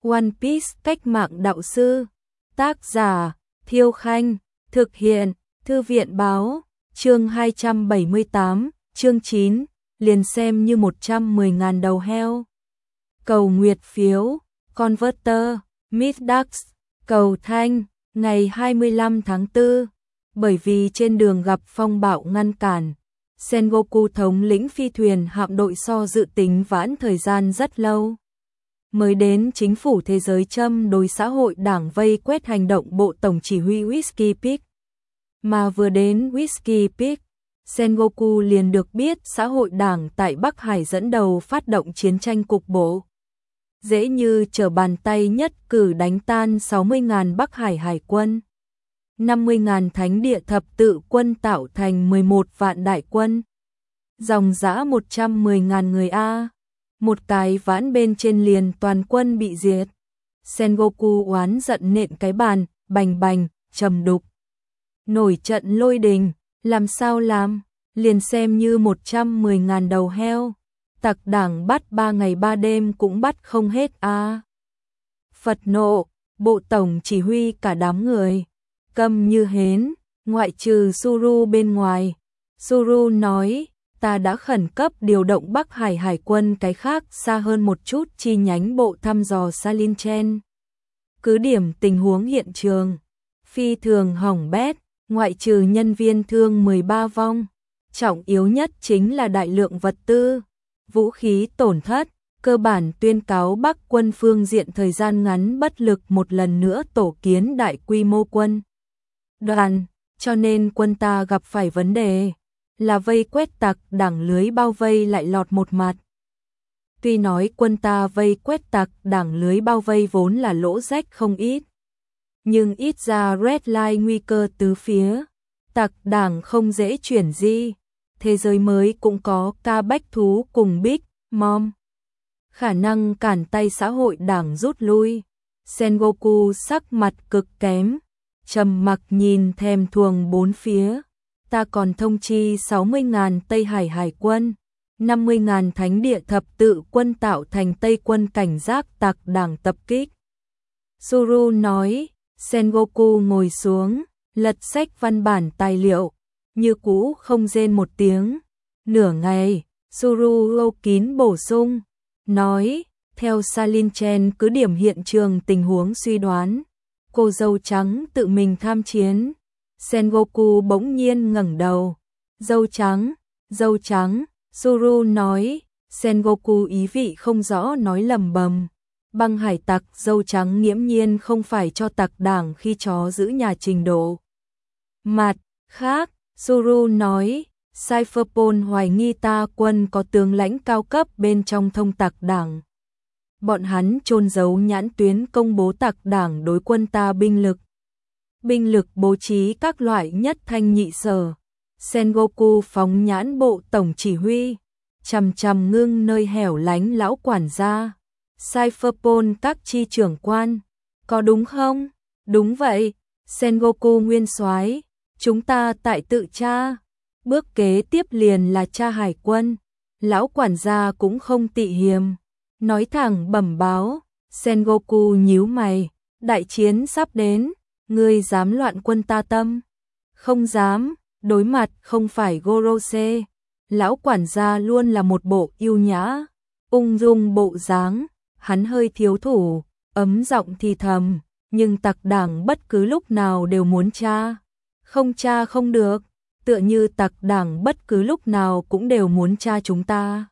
One Piece cách mạng đạo sư. Tác giả Thiêu Khanh. Thực hiện Thư viện Báo. Chương 278, chương 9, liền xem như 110.000 đầu heo. Cầu nguyệt phiếu, Converter, Middax, cầu thanh, ngày 25 tháng 4, bởi vì trên đường gặp phong bạo ngăn cản, Sengoku thống lĩnh phi thuyền hạm đội so dự tính vãn thời gian rất lâu. Mới đến chính phủ thế giới châm đối xã hội đảng vây quét hành động bộ tổng chỉ huy Whiskey Peak. Mà vừa đến Whiskey Peak, Sengoku liền được biết xã hội đảng tại Bắc Hải dẫn đầu phát động chiến tranh cục bộ. Dễ như trở bàn tay nhất cử đánh tan 60.000 Bắc Hải hải quân. 50.000 thánh địa thập tự quân tạo thành 11 vạn đại quân. Dòng dã 110.000 người A. Một cái vãn bên trên liền toàn quân bị diệt. Sengoku oán giận nện cái bàn, bành bành, trầm đục. Nổi trận lôi đình, làm sao làm, liền xem như 110.000 đầu heo. Tặc đảng bắt 3 ngày 3 đêm cũng bắt không hết a. Phật nộ, bộ tổng chỉ huy cả đám người câm như hến, ngoại trừ Suru bên ngoài. Suru nói, ta đã khẩn cấp điều động Bắc Hải hải quân cái khác xa hơn một chút chi nhánh bộ thăm dò Salinchen. Cứ điểm tình huống hiện trường, phi thường hỏng bét, ngoại trừ nhân viên thương 13 vong. Trọng yếu nhất chính là đại lượng vật tư, vũ khí tổn thất, cơ bản tuyên cáo Bắc quân phương diện thời gian ngắn bất lực một lần nữa tổ kiến đại quy mô quân đoàn, cho nên quân ta gặp phải vấn đề là vây quét tặc đảng lưới bao vây lại lọt một mặt. Tuy nói quân ta vây quét tặc đảng lưới bao vây vốn là lỗ rách không ít, nhưng ít ra red line nguy cơ tứ phía, tặc đảng không dễ chuyển di. Thế giới mới cũng có ca bách thú cùng Big Mom. Khả năng cản tay xã hội đảng rút lui. Sengoku sắc mặt cực kém, trầm mặc nhìn thèm thuồng bốn phía. Ta còn thông chi 60.000 Tây Hải hải quân, 50.000 thánh địa thập tự quân tạo thành Tây quân cảnh giác tặc đảng tập kích. Suru nói, Sengoku ngồi xuống, lật sách văn bản tài liệu. Như cũ không rên một tiếng. Nửa ngày, Suru lâu kín bổ sung, nói, theo Salinchen cứ điểm hiện trường tình huống suy đoán, cô dâu trắng tự mình tham chiến. Sengoku bỗng nhiên ngẩng đầu. Dâu trắng, Suru nói. Sengoku ý vị không rõ nói lầm bầm. Băng hải tặc dâu trắng nghiễm nhiên không phải cho tặc đảng khi chó giữ nhà trình độ. Mặt khác, Suru nói, Cypherpol hoài nghi ta quân có tướng lãnh cao cấp bên trong thông tặc đảng. Bọn hắn chôn giấu nhãn tuyến công bố tặc đảng đối quân ta binh lực. Binh lực bố trí các loại nhất thanh nhị sở. Sengoku phóng nhãn bộ tổng chỉ huy, chằm chằm ngưng nơi hẻo lánh lão quản gia. Cypherpol các chi trưởng quan, có đúng không? Đúng vậy, Sengoku nguyên soái. Chúng ta tại tự tra. Bước kế tiếp liền là tra hải quân. Lão quản gia cũng không tị hiềm, nói thẳng bẩm báo. Sengoku nhíu mày, đại chiến sắp đến, ngươi dám loạn quân ta tâm? Không dám, đối mặt không phải Gorose. Lão quản gia luôn là một bộ yêu nhã, ung dung bộ dáng, hắn hơi thiếu thủ, ấm giọng thì thầm, nhưng tặc đảng bất cứ lúc nào đều muốn tra. Không tra không được, tựa như tặc đảng bất cứ lúc nào cũng đều muốn tra chúng ta.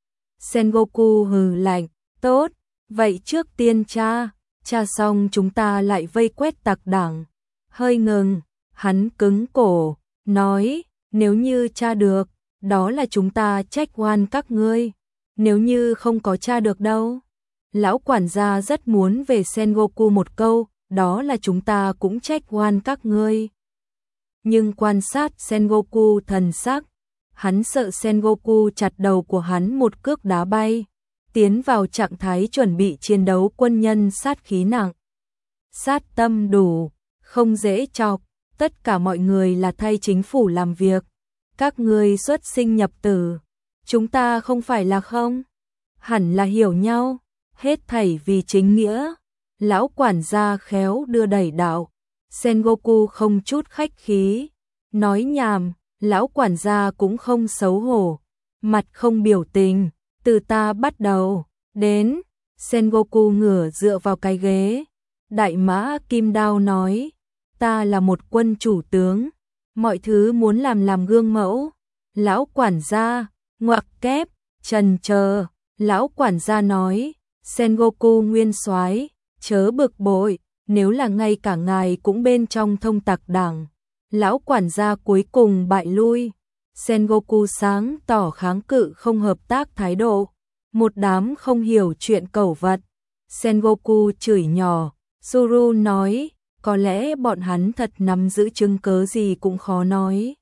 Sengoku hừ lạnh, tốt, vậy trước tiên tra xong chúng ta lại vây quét tặc đảng. Hơi ngừng, hắn cứng cổ, nói, nếu như tra được, đó là chúng ta trách oan các ngươi. Nếu như không có tra được đâu. Lão quản gia rất muốn về Sengoku một câu, đó là chúng ta cũng trách oan các ngươi. Nhưng quan sát Sengoku thần sắc, hắn sợ Sengoku chặt đầu của hắn một cước đá bay, tiến vào trạng thái chuẩn bị chiến đấu quân nhân sát khí nặng. Sát tâm đủ, không dễ chọc, tất cả mọi người là thay chính phủ làm việc. Các ngươi xuất sinh nhập tử, chúng ta không phải là không? Hẳn là hiểu nhau, hết thảy vì chính nghĩa, Lão quản gia khéo đưa đẩy đạo. Sengoku không chút khách khí. Nói nhảm, lão quản gia cũng không xấu hổ. Mặt không biểu tình, từ ta bắt đầu, đến. Sengoku ngửa dựa vào cái ghế. Đại mã Kim Đao nói, ta là một quân chủ tướng. Mọi thứ muốn làm gương mẫu. Lão quản gia, ngoặc kép, trần chờ. Lão quản gia nói, Sengoku nguyên soái, chớ bực bội, nếu là ngay cả ngài cũng bên trong thông tặc đảng. Lão quản gia cuối cùng bại lui. Sengoku sáng tỏ kháng cự không hợp tác thái độ. Một đám không hiểu chuyện cẩu vật. Sengoku chửi nhỏ. Suru nói, có lẽ bọn hắn thật nắm giữ chứng cớ gì cũng khó nói.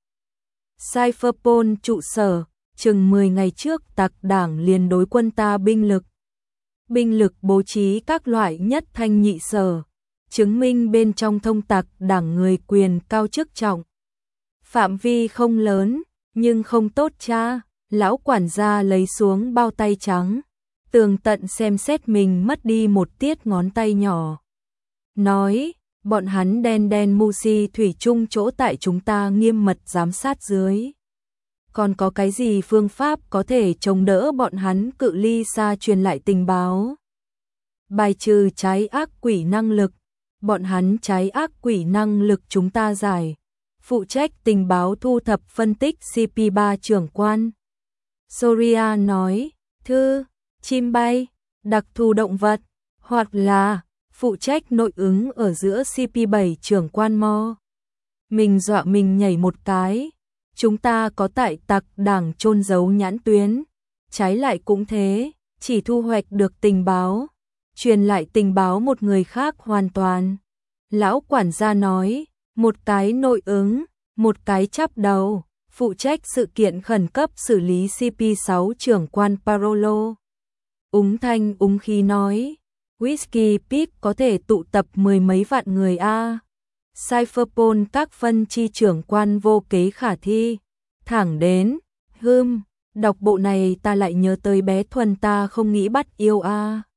Cypherpol trụ sở, chừng 10 ngày trước tặc đảng liền đối quân ta binh lực. Binh lực bố trí các loại nhất thanh nhị sở, chứng minh bên trong thông tặc đảng người quyền cao chức trọng. Phạm vi không lớn, nhưng không tốt cha. Lão quản gia lấy xuống bao tay trắng, tường tận xem xét mình mất đi một tiết ngón tay nhỏ. Nói, bọn hắn đen Musi thủy chung chỗ tại chúng ta nghiêm mật giám sát dưới. Còn có cái gì phương pháp có thể chống đỡ bọn hắn cự ly xa truyền lại tình báo? Bài trừ trái ác quỷ năng lực, bọn hắn trái ác quỷ năng lực chúng ta giải. Phụ trách tình báo thu thập phân tích CP3 trưởng quan. Soria nói, thư, chim bay, đặc thù động vật, hoặc là phụ trách nội ứng ở giữa CP7 trưởng quan Mo. Mình dọa mình nhảy một cái. Chúng ta có tại tặc đảng chôn giấu nhãn tuyến. Trái lại cũng thế, chỉ thu hoạch được tình báo. Truyền lại tình báo một người khác hoàn toàn. Lão quản gia nói, một cái nội ứng, một cái chắp đầu, phụ trách sự kiện khẩn cấp xử lý CP6 trưởng quan Parolo. Úng thanh úng khí nói, Whisky Peak có thể tụ tập 10 mấy vạn người a. Cypherpol các phân chi trưởng quan vô kế khả thi. Thẳng đến, đọc bộ này ta lại nhớ tới bé Thuần ta không nghĩ bắt yêu a.